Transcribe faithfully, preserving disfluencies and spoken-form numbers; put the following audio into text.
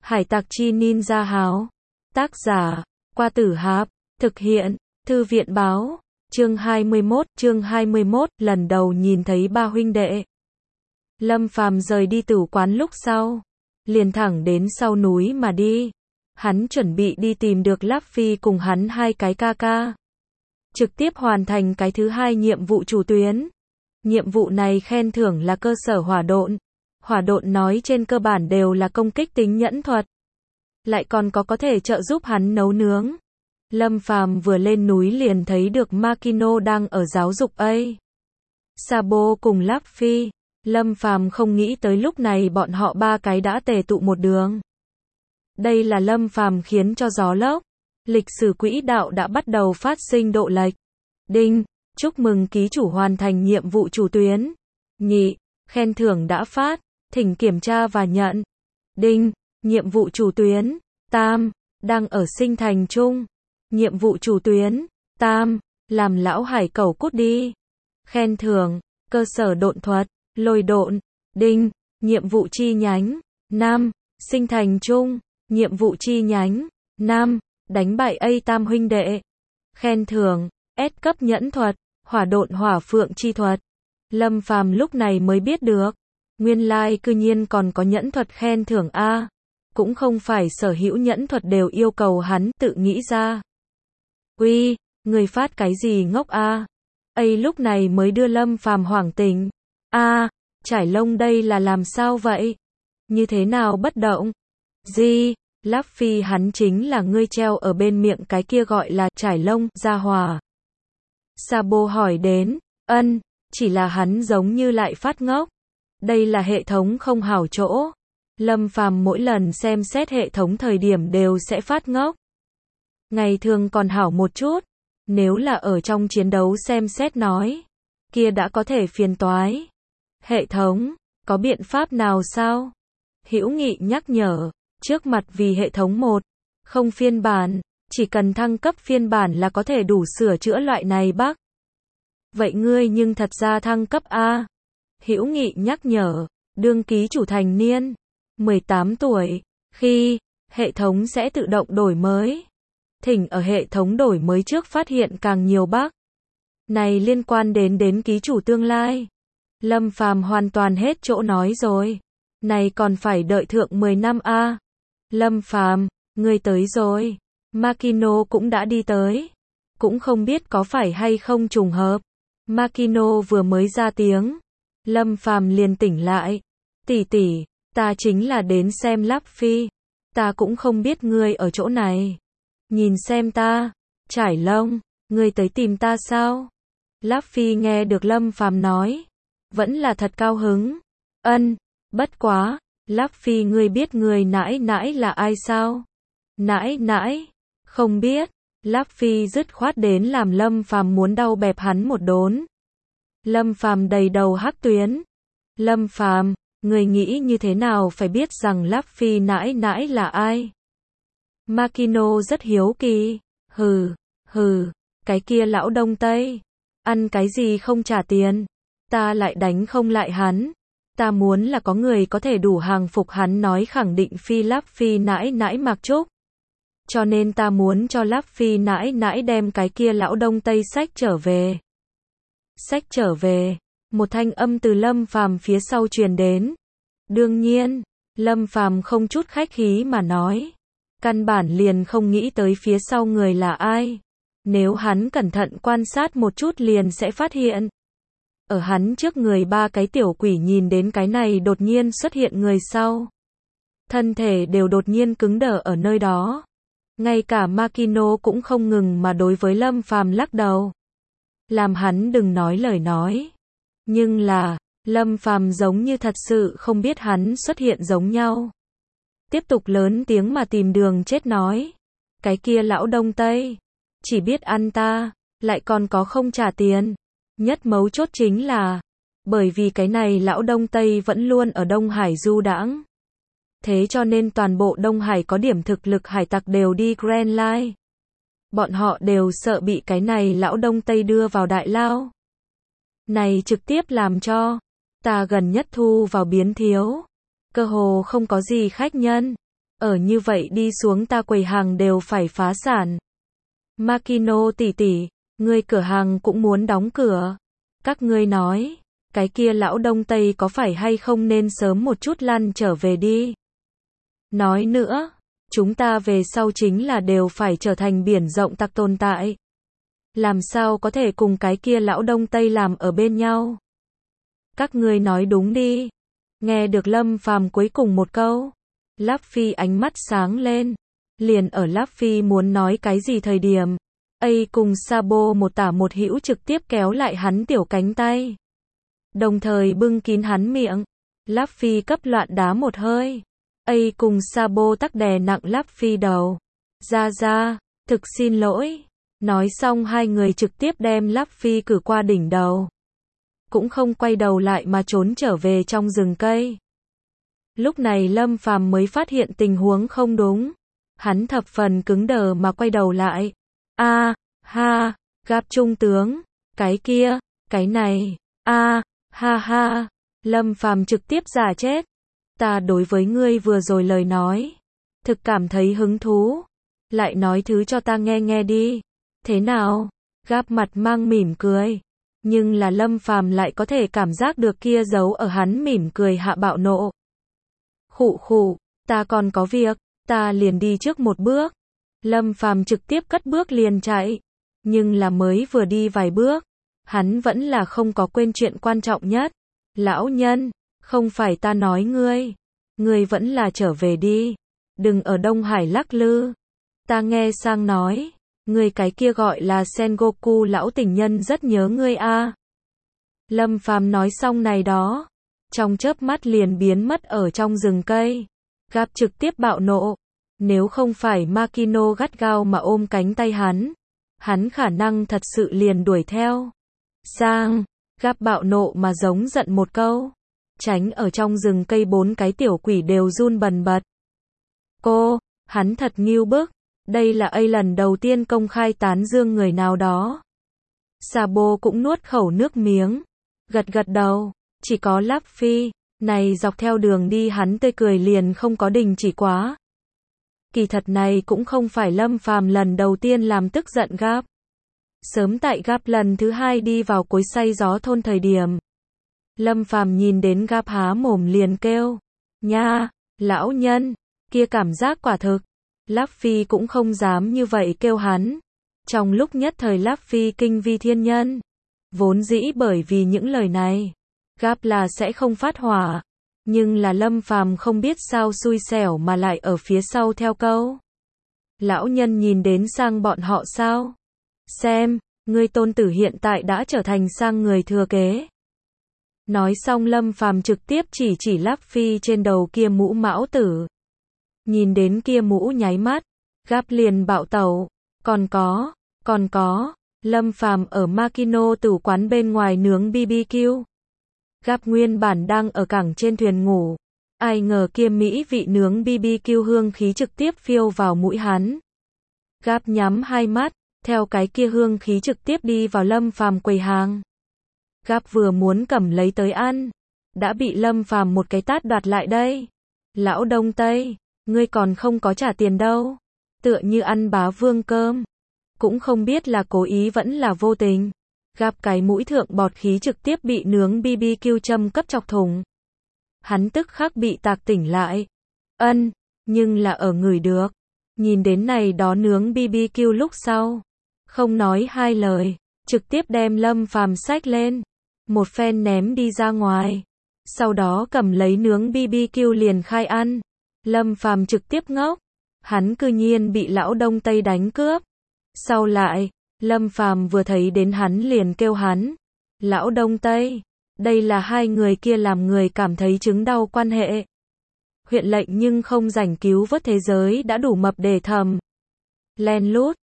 Hải tặc chi ninja háo. Tác giả, Qua Tử Hạp. Thực hiện, Thư viện báo. Chương hai mươi mốt, chương hai mươi mốt, lần đầu nhìn thấy ba huynh đệ. Lâm Phàm rời đi tử quán lúc sau, liền thẳng đến sau núi mà đi. Hắn chuẩn bị đi tìm được Luffy cùng hắn hai cái ca ca. Trực tiếp hoàn thành cái thứ hai nhiệm vụ chủ tuyến. Nhiệm vụ này khen thưởng là cơ sở hỏa độn. Hỏa độn nói trên cơ bản đều là công kích tính nhẫn thuật. Lại còn có có thể trợ giúp hắn nấu nướng. Lâm Phàm vừa lên núi liền thấy được Makino đang ở giáo dục A. Sabo cùng Luffy. Lâm Phàm không nghĩ tới lúc này bọn họ ba cái đã tề tụ một đường. Đây là Lâm Phàm khiến cho gió lốc. Lịch sử quỹ đạo đã bắt đầu phát sinh độ lệch. Đinh, chúc mừng ký chủ hoàn thành nhiệm vụ chủ tuyến. Nhị, khen thưởng đã phát, thỉnh kiểm tra và nhận. Đinh, nhiệm vụ chủ tuyến. Tam, đang ở sinh thành chung. Nhiệm vụ chủ tuyến. Tam, làm lão hải cẩu cút đi. Khen thưởng, cơ sở độn thuật, lôi độn. Đinh, nhiệm vụ chi nhánh. Năm, sinh thành chung. Nhiệm vụ chi nhánh. Năm, đánh bại A Tam huynh đệ. Khen thưởng, S cấp nhẫn thuật, hỏa độn hỏa phượng chi thuật. Lâm Phàm lúc này mới biết được, nguyên lai cư nhiên còn có nhẫn thuật khen thưởng A. Cũng không phải sở hữu nhẫn thuật đều yêu cầu hắn tự nghĩ ra. Uy, người phát cái gì ngốc A? A lúc này mới đưa Lâm Phàm hoảng tỉnh. A, trải lông đây là làm sao vậy? Như thế nào bất động? Gì? Luffy hắn chính là ngươi treo ở bên miệng cái kia gọi là trải lông, gia hỏa. Sabo hỏi đến, ân, chỉ là hắn giống như lại phát ngốc. Đây là hệ thống không hảo chỗ. Lâm Phàm mỗi lần xem xét hệ thống thời điểm đều sẽ phát ngốc. Ngày thường còn hảo một chút. Nếu là ở trong chiến đấu xem xét nói, kia đã có thể phiền toái. Hệ thống, có biện pháp nào sao? Hữu Nghị nhắc nhở. Trước mặt vì hệ thống một, không phiên bản, chỉ cần thăng cấp phiên bản là có thể đủ sửa chữa loại này bug. Vậy ngươi nhưng thật ra thăng cấp A. Hữu Nghị nhắc nhở, đương ký chủ thành niên, mười tám tuổi, khi, hệ thống sẽ tự động đổi mới. Thỉnh ở hệ thống đổi mới trước phát hiện càng nhiều bug. Này liên quan đến đến ký chủ tương lai. Lâm Phàm hoàn toàn hết chỗ nói rồi. Này còn phải đợi thượng mười năm A. Lâm Phàm, ngươi tới rồi. Makino cũng đã đi tới. Cũng không biết có phải hay không trùng hợp. Makino vừa mới ra tiếng. Lâm Phàm liền tỉnh lại. Tỷ tỷ, ta chính là đến xem Luffy. Ta cũng không biết ngươi ở chỗ này. Nhìn xem ta. Trải lông, ngươi tới tìm ta sao? Luffy nghe được Lâm Phàm nói. Vẫn là thật cao hứng. Ân, bất quá. Luffy ngươi biết người nãi nãi là ai sao? Nãi nãi? Không biết. Luffy dứt khoát đến làm Lâm Phàm muốn đau bẹp hắn một đốn. Lâm Phàm đầy đầu hắc tuyến. Lâm Phàm, người nghĩ như thế nào phải biết rằng Luffy nãi nãi là ai? Makino rất hiếu kỳ. Hừ, hừ, cái kia lão Đông Tây. Ăn cái gì không trả tiền. Ta lại đánh không lại hắn. Ta muốn là có người có thể đủ hàng phục hắn nói khẳng định phi Luffy nãi nãi mặc trúc. Cho nên ta muốn cho Luffy nãi nãi đem cái kia lão Đông Tây sách trở về. Sách trở về. Một thanh âm từ Lâm Phàm phía sau truyền đến. Đương nhiên, Lâm Phàm không chút khách khí mà nói. Căn bản liền không nghĩ tới phía sau người là ai. Nếu hắn cẩn thận quan sát một chút liền sẽ phát hiện. Ở hắn trước người ba cái tiểu quỷ nhìn đến cái này đột nhiên xuất hiện người sau. Thân thể đều đột nhiên cứng đờ ở nơi đó. Ngay cả Makino cũng không ngừng mà đối với Lâm Phàm lắc đầu. Làm hắn đừng nói lời nói. Nhưng là, Lâm Phàm giống như thật sự không biết hắn xuất hiện giống nhau. Tiếp tục lớn tiếng mà tìm đường chết nói. Cái kia lão Đông Tây. Chỉ biết ăn ta, lại còn có không trả tiền. Nhất mấu chốt chính là, bởi vì cái này lão Đông Tây vẫn luôn ở Đông Hải du đãng. Thế cho nên toàn bộ Đông Hải có điểm thực lực hải tặc đều đi Grand Line. Bọn họ đều sợ bị cái này lão Đông Tây đưa vào đại lao. Này trực tiếp làm cho, ta gần nhất thu vào biến thiếu. Cơ hồ không có gì khách nhân. ở như vậy đi xuống ta quầy hàng đều phải phá sản. Makino tỷ tỷ, ngươi cửa hàng cũng muốn đóng cửa. Các ngươi nói, cái kia lão Đông Tây có phải hay không nên sớm một chút lăn trở về đi. Nói nữa, chúng ta về sau chính là đều phải trở thành biển rộng tặc tồn tại. Làm sao có thể cùng cái kia lão Đông Tây làm ở bên nhau? Các ngươi nói đúng đi. Nghe được Lâm Phàm cuối cùng một câu, Láp Phi ánh mắt sáng lên. Liền ở Láp Phi muốn nói cái gì thời điểm, A cùng Sabo một tả một hữu trực tiếp kéo lại hắn tiểu cánh tay. Đồng thời bưng kín hắn miệng. Láp Phi cấp loạn đá một hơi. A cùng Sabo tắc đè nặng Láp Phi đầu. Ra ra, thực xin lỗi. Nói xong hai người trực tiếp đem Láp Phi cử qua đỉnh đầu. Cũng không quay đầu lại mà trốn trở về trong rừng cây. Lúc này Lâm Phàm mới phát hiện tình huống không đúng. Hắn thập phần cứng đờ mà quay đầu lại. A, ha, gặp trung tướng. Cái kia, cái này. A, ha ha. Lâm Phàm trực tiếp giả chết. Ta đối với ngươi vừa rồi lời nói, thực cảm thấy hứng thú. Lại nói thứ cho ta nghe nghe đi. Thế nào? Gáp mặt mang mỉm cười. Nhưng là Lâm Phàm lại có thể cảm giác được kia giấu ở hắn mỉm cười hạ bạo nộ. Khụ khụ, ta còn có việc, ta liền đi trước một bước. Lâm Phàm trực tiếp cất bước liền chạy. Nhưng là mới vừa đi vài bước, hắn vẫn là không có quên chuyện quan trọng nhất. Lão nhân, không phải ta nói ngươi. Ngươi vẫn là trở về đi. Đừng ở Đông Hải lắc lư. Ta nghe sang nói, ngươi cái kia gọi là Sengoku lão tình nhân rất nhớ ngươi a. Lâm Phàm nói xong này đó, trong chớp mắt liền biến mất ở trong rừng cây. Gáp trực tiếp bạo nộ. Nếu không phải Makino gắt gao mà ôm cánh tay hắn, hắn khả năng thật sự liền đuổi theo. Sang, Gáp bạo nộ mà giống giận một câu. Tránh ở trong rừng cây bốn cái tiểu quỷ đều run bần bật. Cô, hắn thật nghiêu bức. Đây là A lần đầu tiên công khai tán dương người nào đó. Sabo cũng nuốt khẩu nước miếng. Gật gật đầu. Chỉ có Láp Phi, này dọc theo đường đi hắn tươi cười liền không có đình chỉ quá. Kỳ thật này cũng không phải Lâm Phàm lần đầu tiên làm tức giận Gáp. Sớm tại Gáp lần thứ hai đi vào cối xay gió thôn thời điểm. Lâm Phàm nhìn đến Gáp há mồm liền kêu. Nha, lão nhân, kia cảm giác quả thực. Láp Phi cũng không dám như vậy kêu hắn. Trong lúc nhất thời Láp Phi kinh vi thiên nhân. Vốn dĩ bởi vì những lời này, Gáp là sẽ không phát hỏa. Nhưng là Lâm Phàm không biết sao xui xẻo mà lại ở phía sau theo câu. Lão nhân nhìn đến sang bọn họ sao? Xem, ngươi tôn tử hiện tại đã trở thành sang người thừa kế. Nói xong Lâm Phàm trực tiếp chỉ chỉ Láp Phi trên đầu kia mũ mão tử. Nhìn đến kia mũ nháy mắt, Gáp liền bạo tẩu. Còn có, còn có, Lâm Phàm ở Makino tử quán bên ngoài nướng bê bê kiu. Gáp nguyên bản đang ở cảng trên thuyền ngủ. Ai ngờ kia mỹ vị nướng bê bê kiu hương khí trực tiếp phiêu vào mũi hắn. Gáp nhắm hai mắt, theo cái kia hương khí trực tiếp đi vào Lâm Phàm quầy hàng. Gáp vừa muốn cầm lấy tới ăn, đã bị Lâm Phàm một cái tát đoạt lại đây. Lão Đông Tây, ngươi còn không có trả tiền đâu. Tựa như ăn bá vương cơm. Cũng không biết là cố ý vẫn là vô tình. Gáp cái mũi thượng bọt khí trực tiếp bị nướng bê bê kiu châm cấp chọc thủng. Hắn tức khắc bị tạc tỉnh lại. Ân, nhưng là ở người được. Nhìn đến này đó nướng bê bê kiu lúc sau. Không nói hai lời, trực tiếp đem Lâm Phàm xách lên. Một phen ném đi ra ngoài. Sau đó cầm lấy nướng bê bê kiu liền khai ăn. Lâm Phàm trực tiếp ngốc. Hắn cư nhiên bị lão Đông Tây đánh cướp. Sau lại, Lâm Phàm vừa thấy đến hắn liền kêu hắn. Lão Đông Tây, đây là hai người kia làm người cảm thấy chứng đau quan hệ. Huyện lệnh nhưng không rảnh cứu vớt thế giới đã đủ mập để thầm. Len lút,